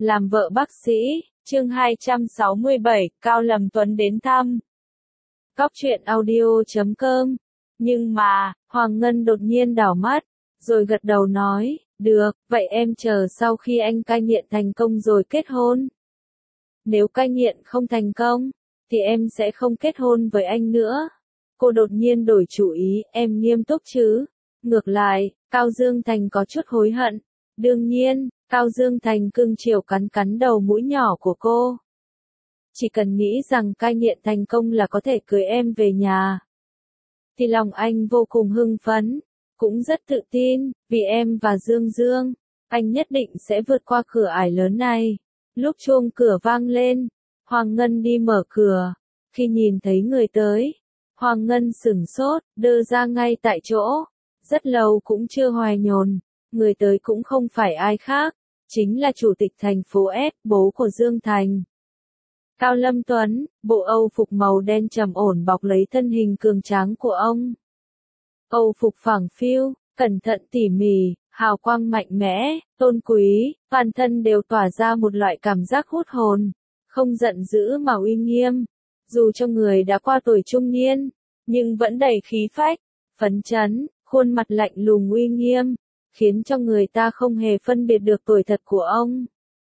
Làm vợ bác sĩ, chương 267, Cao Lâm Tuấn đến thăm. Cóc truyện audio.com. Nhưng mà, Hoàng Ngân đột nhiên đảo mắt, rồi gật đầu nói, được, vậy em chờ sau khi anh cai nghiện thành công rồi kết hôn. Nếu cai nghiện không thành công, thì em sẽ không kết hôn với anh nữa. Cô đột nhiên đổi chủ ý, em nghiêm túc chứ? Ngược lại, Cao Dương Thành có chút hối hận. Đương nhiên, Cao Dương Thành cưng chiều cắn cắn đầu mũi nhỏ của cô. Chỉ cần nghĩ rằng cai nghiện thành công là có thể cưới em về nhà, thì lòng anh vô cùng hưng phấn, cũng rất tự tin, vì em và Dương Dương, anh nhất định sẽ vượt qua cửa ải lớn này. Lúc chuông cửa vang lên, Hoàng Ngân đi mở cửa. Khi nhìn thấy người tới, Hoàng Ngân sửng sốt, đơ ra ngay tại chỗ. Rất lâu cũng chưa hoài nhồn, người tới cũng không phải ai khác, chính là chủ tịch thành phố S, bố của Dương Thành. Cao Lâm Tuấn, bộ Âu phục màu đen trầm ổn bọc lấy thân hình cường tráng của ông. Âu phục phẳng phiu, cẩn thận tỉ mỉ, hào quang mạnh mẽ, tôn quý, toàn thân đều tỏa ra một loại cảm giác hút hồn, không giận dữ mà uy nghiêm. Dù cho người đã qua tuổi trung niên, nhưng vẫn đầy khí phách, phấn chấn, khuôn mặt lạnh lùng uy nghiêm, khiến cho người ta không hề phân biệt được tuổi thật của ông.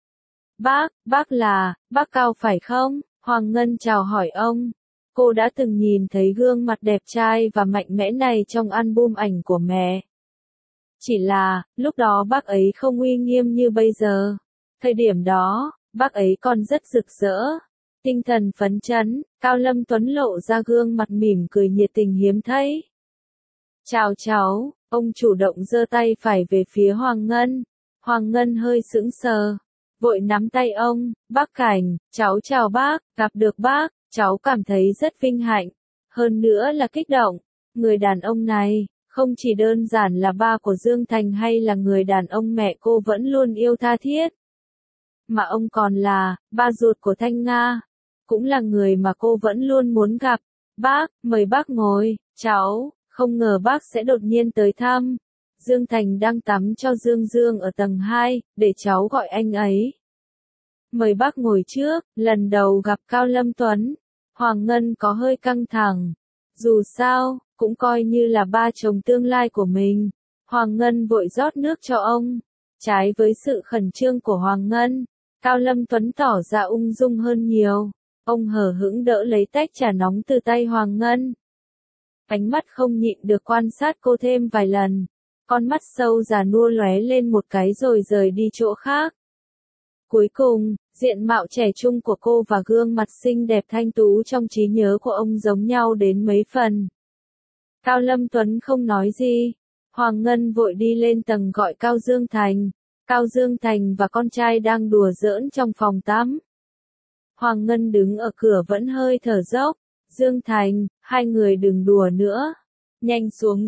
Bác Cao phải không? Hoàng Ngân chào hỏi ông. Cô đã từng nhìn thấy gương mặt đẹp trai và mạnh mẽ này trong album ảnh của mẹ. Chỉ là, lúc đó bác ấy không uy nghiêm như bây giờ. Thời điểm đó, bác ấy còn rất rực rỡ, tinh thần phấn chấn. Cao Lâm Tuấn lộ ra gương mặt mỉm cười nhiệt tình hiếm thấy. Chào cháu, ông chủ động giơ tay phải về phía Hoàng Ngân. Hoàng Ngân hơi sững sờ, vội nắm tay ông. Bác Cảnh, cháu chào bác, gặp được bác, cháu cảm thấy rất vinh hạnh, hơn nữa là kích động. Người đàn ông này, không chỉ đơn giản là ba của Dương Thành hay là người đàn ông mẹ cô vẫn luôn yêu tha thiết, mà ông còn là ba ruột của Thanh Nga, cũng là người mà cô vẫn luôn muốn gặp. Bác, mời bác ngồi. Cháu, không ngờ bác sẽ đột nhiên tới thăm. Dương Thành đang tắm cho Dương Dương ở tầng 2, để cháu gọi anh ấy. Mời bác ngồi trước. Lần đầu gặp Cao Lâm Tuấn, Hoàng Ngân có hơi căng thẳng. Dù sao, cũng coi như là ba chồng tương lai của mình. Hoàng Ngân vội rót nước cho ông. Trái với sự khẩn trương của Hoàng Ngân, Cao Lâm Tuấn tỏ ra ung dung hơn nhiều. Ông hờ hững đỡ lấy tách trà nóng từ tay Hoàng Ngân. Ánh mắt không nhịn được quan sát cô thêm vài lần. Con mắt sâu già nua lóe lên một cái rồi rời đi chỗ khác. Cuối cùng, diện mạo trẻ trung của cô và gương mặt xinh đẹp thanh tú trong trí nhớ của ông giống nhau đến mấy phần. Cao Lâm Tuấn không nói gì. Hoàng Ngân vội đi lên tầng gọi Cao Dương Thành. Cao Dương Thành và con trai đang đùa giỡn trong phòng tắm. Hoàng Ngân đứng ở cửa vẫn hơi thở dốc. Dương Thành, hai người đừng đùa nữa. Nhanh xuống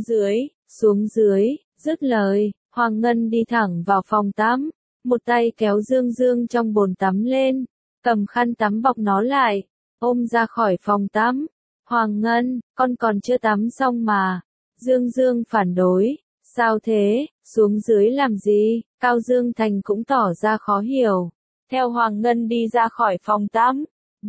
dưới, dứt lời, Hoàng Ngân đi thẳng vào phòng tắm. Một tay kéo Dương Dương trong bồn tắm lên, cầm khăn tắm bọc nó lại, ôm ra khỏi phòng tắm. Hoàng Ngân, con còn chưa tắm xong mà. Dương Dương phản đối, sao thế, xuống dưới làm gì? Cao Dương Thành cũng tỏ ra khó hiểu. Theo Hoàng Ngân đi ra khỏi phòng tắm.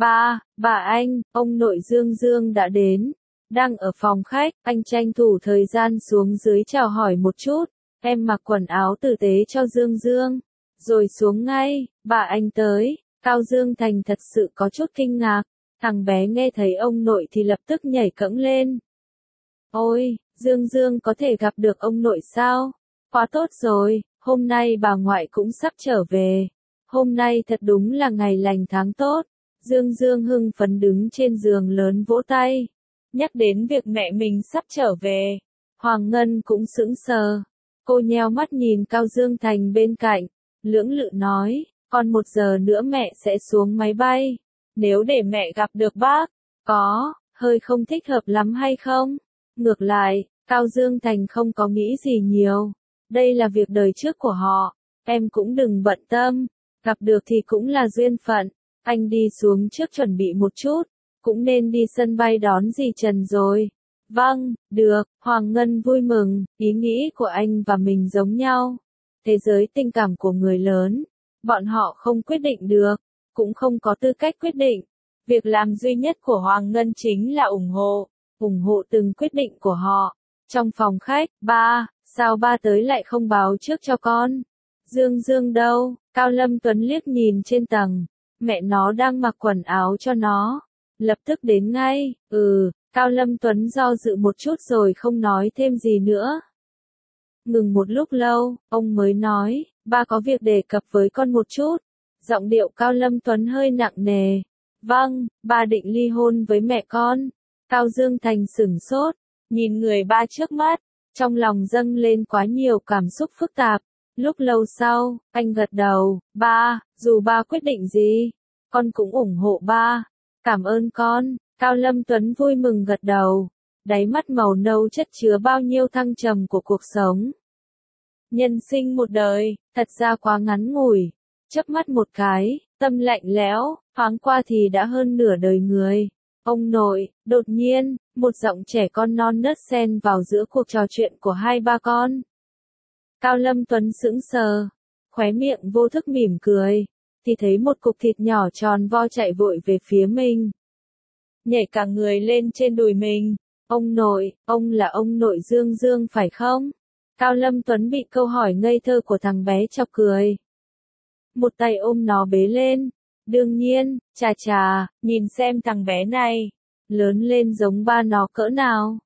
Bà anh, ông nội Dương Dương đã đến. Đang ở phòng khách, anh tranh thủ thời gian xuống dưới chào hỏi một chút. Em mặc quần áo tử tế cho Dương Dương, rồi xuống ngay. Bà anh tới. Cao Dương Thành thật sự có chút kinh ngạc. Thằng bé nghe thấy ông nội thì lập tức nhảy cẫng lên. Ôi, Dương Dương có thể gặp được ông nội sao? Quá tốt rồi, hôm nay bà ngoại cũng sắp trở về. Hôm nay thật đúng là ngày lành tháng tốt. Dương Dương hưng phấn đứng trên giường lớn vỗ tay. Nhắc đến việc mẹ mình sắp trở về, Hoàng Ngân cũng sững sờ. Cô nheo mắt nhìn Cao Dương Thành bên cạnh, lưỡng lự nói, còn 1 giờ nữa mẹ sẽ xuống máy bay. Nếu để mẹ gặp được bác, có hơi không thích hợp lắm hay không? Ngược lại, Cao Dương Thành không có nghĩ gì nhiều. Đây là việc đời trước của họ, em cũng đừng bận tâm. Gặp được thì cũng là duyên phận. Anh đi xuống trước chuẩn bị một chút, cũng nên đi sân bay đón dì Trần rồi. Vâng, được. Hoàng Ngân vui mừng, ý nghĩ của anh và mình giống nhau. Thế giới tình cảm của người lớn, Bọn họ không quyết định được, cũng không có tư cách quyết định. Việc làm duy nhất của Hoàng Ngân chính là ủng hộ từng quyết định của họ. Trong phòng khách, ba, sao ba tới lại không báo trước cho con? Dương Dương đâu? Cao Lâm Tuấn liếc nhìn trên tầng, mẹ nó đang mặc quần áo cho nó. Lập tức đến ngay, Cao Lâm Tuấn do dự một chút rồi không nói thêm gì nữa. Ngừng một lúc lâu, ông mới nói, ba có việc đề cập với con một chút. Giọng điệu Cao Lâm Tuấn hơi nặng nề. Vâng, ba định ly hôn với mẹ con. Cao Dương Thành sửng sốt, nhìn người ba trước mắt, trong lòng dâng lên quá nhiều cảm xúc phức tạp. Lúc lâu sau, anh gật đầu, ba, dù ba quyết định gì, con cũng ủng hộ ba. Cảm ơn con. Cao Lâm Tuấn vui mừng gật đầu, đáy mắt màu nâu chất chứa bao nhiêu thăng trầm của cuộc sống. Nhân sinh một đời, thật ra quá ngắn ngủi, chớp mắt một cái, tâm lạnh lẽo, thoáng qua thì đã hơn nửa đời người. Ông nội, đột nhiên, một giọng trẻ con non nớt xen vào giữa cuộc trò chuyện của hai ba con. Cao Lâm Tuấn sững sờ, khóe miệng vô thức mỉm cười, thì thấy một cục thịt nhỏ tròn vo chạy vội về phía mình. Nhảy cả người lên trên đùi mình. Ông nội, ông là ông nội Dương Dương phải không? Cao Lâm Tuấn bị câu hỏi ngây thơ của thằng bé chọc cười. Một tay ôm nó bế lên. Đương nhiên, chà, nhìn xem thằng bé này, lớn lên giống ba nó cỡ nào.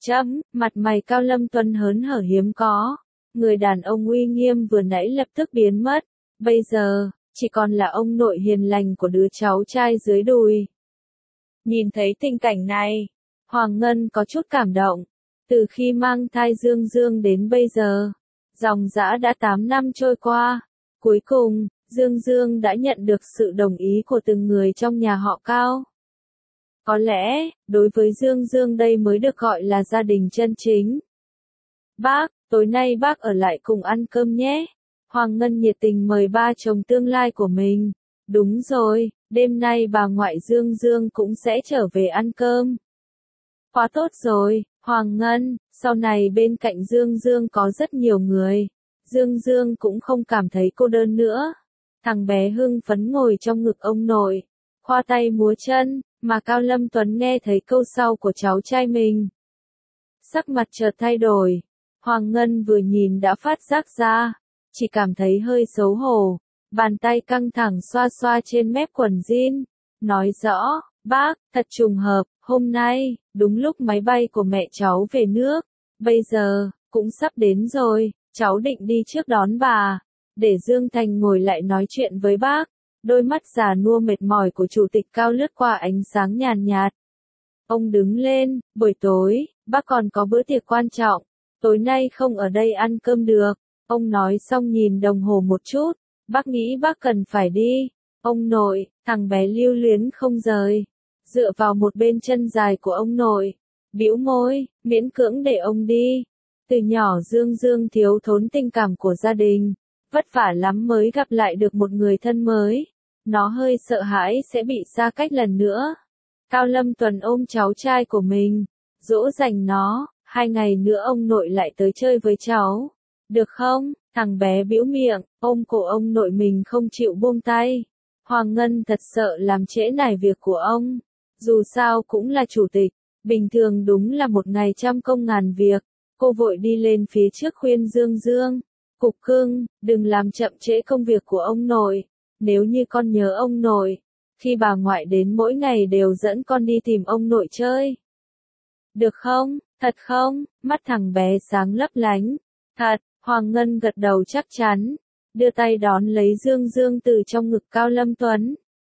Mặt mày Cao Lâm Tuấn hớn hở hiếm có. Người đàn ông uy nghiêm vừa nãy lập tức biến mất. Bây giờ, chỉ còn là ông nội hiền lành của đứa cháu trai dưới đùi. Nhìn thấy tình cảnh này, Hoàng Ngân có chút cảm động. Từ khi mang thai Dương Dương đến bây giờ, dòng dã đã 8 năm trôi qua. Cuối cùng, Dương Dương đã nhận được sự đồng ý của từng người trong nhà họ Cao. Có lẽ, đối với Dương Dương đây mới được gọi là gia đình chân chính. Bác, tối nay bác ở lại cùng ăn cơm nhé. Hoàng Ngân nhiệt tình mời ba chồng tương lai của mình. Đúng rồi, đêm nay bà ngoại Dương Dương cũng sẽ trở về ăn cơm. Quá tốt rồi, Hoàng Ngân, sau này bên cạnh Dương Dương có rất nhiều người. Dương Dương cũng không cảm thấy cô đơn nữa. Thằng bé hưng phấn ngồi trong ngực ông nội, khoa tay múa chân, mà Cao Lâm Tuấn nghe thấy câu sau của cháu trai mình. Sắc mặt chợt thay đổi, Hoàng Ngân vừa nhìn đã phát giác ra, chỉ cảm thấy hơi xấu hổ, bàn tay căng thẳng xoa xoa trên mép quần jean, nói rõ, bác, thật trùng hợp, hôm nay, đúng lúc máy bay của mẹ cháu về nước, bây giờ, cũng sắp đến rồi, cháu định đi trước đón bà, để Dương Thành ngồi lại nói chuyện với bác. Đôi mắt già nua mệt mỏi của chủ tịch Cao lướt qua ánh sáng nhàn nhạt. Ông đứng lên, buổi tối, bác còn có bữa tiệc quan trọng, tối nay không ở đây ăn cơm được. Ông nói xong nhìn đồng hồ một chút, bác nghĩ bác cần phải đi. Ông nội, thằng bé lưu luyến không rời, dựa vào một bên chân dài của ông nội, bĩu môi, miễn cưỡng để ông đi. Từ nhỏ Dương Dương thiếu thốn tình cảm của gia đình, vất vả lắm mới gặp lại được một người thân mới. Nó hơi sợ hãi sẽ bị xa cách lần nữa. Cao Lâm Tuấn ôm cháu trai của mình, dỗ dành nó, 2 ngày nữa ông nội lại tới chơi với cháu. Được không? Thằng bé bĩu miệng, ôm cổ ông nội mình không chịu buông tay. Hoàng Ngân thật sợ làm trễ nải việc của ông. Dù sao cũng là chủ tịch, bình thường đúng là một ngày trăm công ngàn việc. Cô vội đi lên phía trước khuyên Dương Dương. Cục cưng, đừng làm chậm trễ công việc của ông nội. Nếu như con nhớ ông nội, khi bà ngoại đến mỗi ngày đều dẫn con đi tìm ông nội chơi. Được không? Thật không? Mắt thằng bé sáng lấp lánh. Thật, Hoàng Ngân gật đầu chắc chắn, đưa tay đón lấy Dương Dương từ trong ngực Cao Lâm Tuấn.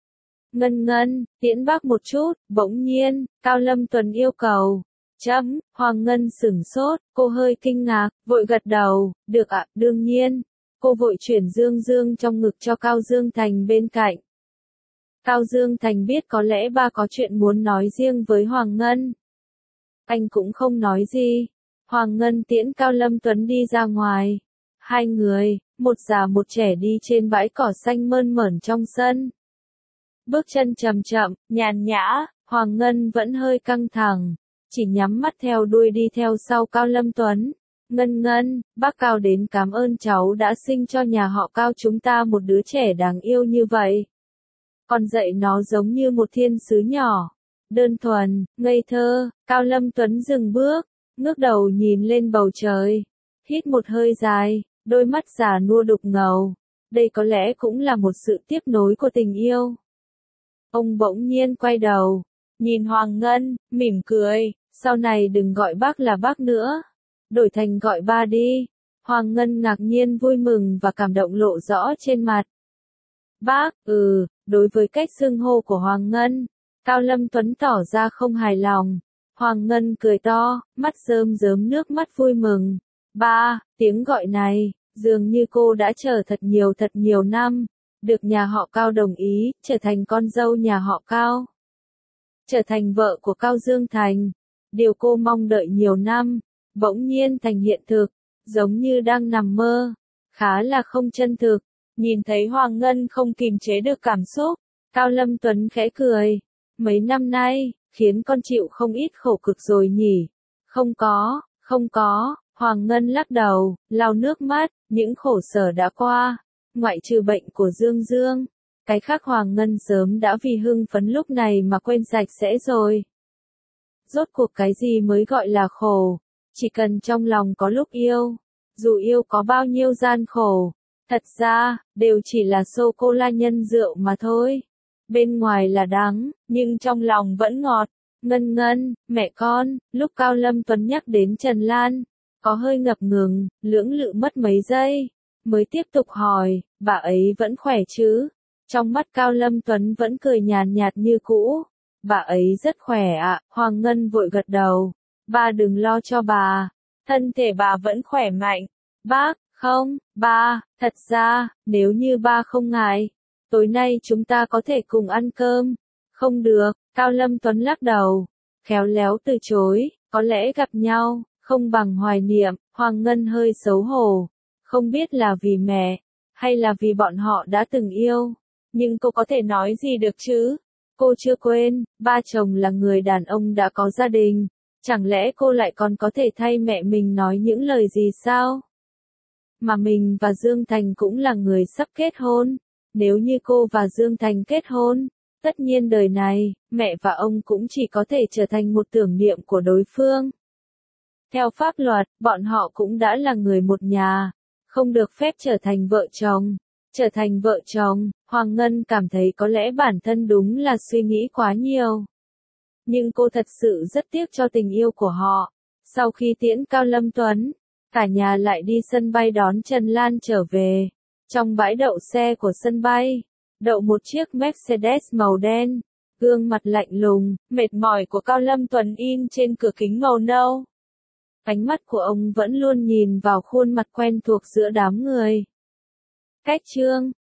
Ngân, tiễn bác một chút, bỗng nhiên, Cao Lâm Tuấn yêu cầu. Hoàng Ngân sửng sốt, cô hơi kinh ngạc, vội gật đầu, được ạ, đương nhiên. Cô vội chuyển Dương Dương trong ngực cho Cao Dương Thành bên cạnh. Cao Dương Thành biết có lẽ ba có chuyện muốn nói riêng với Hoàng Ngân. Anh cũng không nói gì. Hoàng Ngân tiễn Cao Lâm Tuấn đi ra ngoài. 2 người, một già một trẻ đi trên bãi cỏ xanh mơn mởn trong sân. Bước chân chậm chậm, nhàn nhã, Hoàng Ngân vẫn hơi căng thẳng, chỉ nhắm mắt theo đuôi đi theo sau Cao Lâm Tuấn. Ngân Ngân, bác Cao đến cảm ơn cháu đã sinh cho nhà họ Cao chúng ta một đứa trẻ đáng yêu như vậy. Còn dạy nó giống như một thiên sứ nhỏ. Đơn thuần, ngây thơ. Cao Lâm Tuấn dừng bước, ngước đầu nhìn lên bầu trời. Hít một hơi dài, đôi mắt già nua đục ngầu. Đây có lẽ cũng là một sự tiếp nối của tình yêu. Ông bỗng nhiên quay đầu, nhìn Hoàng Ngân, mỉm cười. Sau này đừng gọi bác là bác nữa. Đổi thành gọi ba đi. Hoàng Ngân ngạc nhiên vui mừng và cảm động lộ rõ trên mặt. Bác, đối với cách xưng hô của Hoàng Ngân, Cao Lâm Tuấn tỏ ra không hài lòng. Hoàng Ngân cười to, mắt rơm rớm nước mắt vui mừng. Ba, tiếng gọi này, dường như cô đã chờ thật nhiều năm, được nhà họ Cao đồng ý, trở thành con dâu nhà họ Cao. Trở thành vợ của Cao Dương Thành. Điều cô mong đợi nhiều năm, bỗng nhiên thành hiện thực, giống như đang nằm mơ, khá là không chân thực. Nhìn thấy Hoàng Ngân không kìm chế được cảm xúc, Cao Lâm Tuấn khẽ cười. Mấy năm nay, khiến con chịu không ít khổ cực rồi nhỉ? Không có, Hoàng Ngân lắc đầu, lau nước mắt, những khổ sở đã qua, ngoại trừ bệnh của Dương Dương. Cái khác Hoàng Ngân sớm đã vì hưng phấn lúc này mà quên sạch sẽ rồi. Rốt cuộc cái gì mới gọi là khổ? Chỉ cần trong lòng có lúc yêu, dù yêu có bao nhiêu gian khổ, thật ra, đều chỉ là sô-cô-la nhân rượu mà thôi. Bên ngoài là đắng, nhưng trong lòng vẫn ngọt. Ngân Ngân, mẹ con, lúc Cao Lâm Tuấn nhắc đến Trần Lan, có hơi ngập ngừng, lưỡng lự mất mấy giây, mới tiếp tục hỏi, bà ấy vẫn khỏe chứ? Trong mắt Cao Lâm Tuấn vẫn cười nhàn nhạt như cũ. Bà ấy rất khỏe ạ. Hoàng Ngân vội gật đầu. Ba đừng lo cho bà. Thân thể bà vẫn khỏe mạnh. Bác, không, ba, thật ra, nếu như ba không ngại, tối nay chúng ta có thể cùng ăn cơm. Không được, Cao Lâm Tuấn lắc đầu. Khéo léo từ chối, có lẽ gặp nhau, không bằng hoài niệm. Hoàng Ngân hơi xấu hổ. Không biết là vì mẹ, hay là vì bọn họ đã từng yêu. Nhưng cô có thể nói gì được chứ? Cô chưa quên, ba chồng là người đàn ông đã có gia đình. Chẳng lẽ cô lại còn có thể thay mẹ mình nói những lời gì sao? Mà mình và Dương Thành cũng là người sắp kết hôn. Nếu như cô và Dương Thành kết hôn, tất nhiên đời này, mẹ và ông cũng chỉ có thể trở thành một tưởng niệm của đối phương. Theo pháp luật, bọn họ cũng đã là người một nhà, không được phép trở thành vợ chồng. Trở thành vợ chồng, Hoàng Ngân cảm thấy có lẽ bản thân đúng là suy nghĩ quá nhiều. Nhưng cô thật sự rất tiếc cho tình yêu của họ. Sau khi tiễn Cao Lâm Tuấn, cả nhà lại đi sân bay đón Trần Lan trở về. Trong bãi đậu xe của sân bay, đậu một chiếc Mercedes màu đen. Gương mặt lạnh lùng, mệt mỏi của Cao Lâm Tuấn in trên cửa kính màu nâu. Ánh mắt của ông vẫn luôn nhìn vào khuôn mặt quen thuộc giữa đám người. Cách chương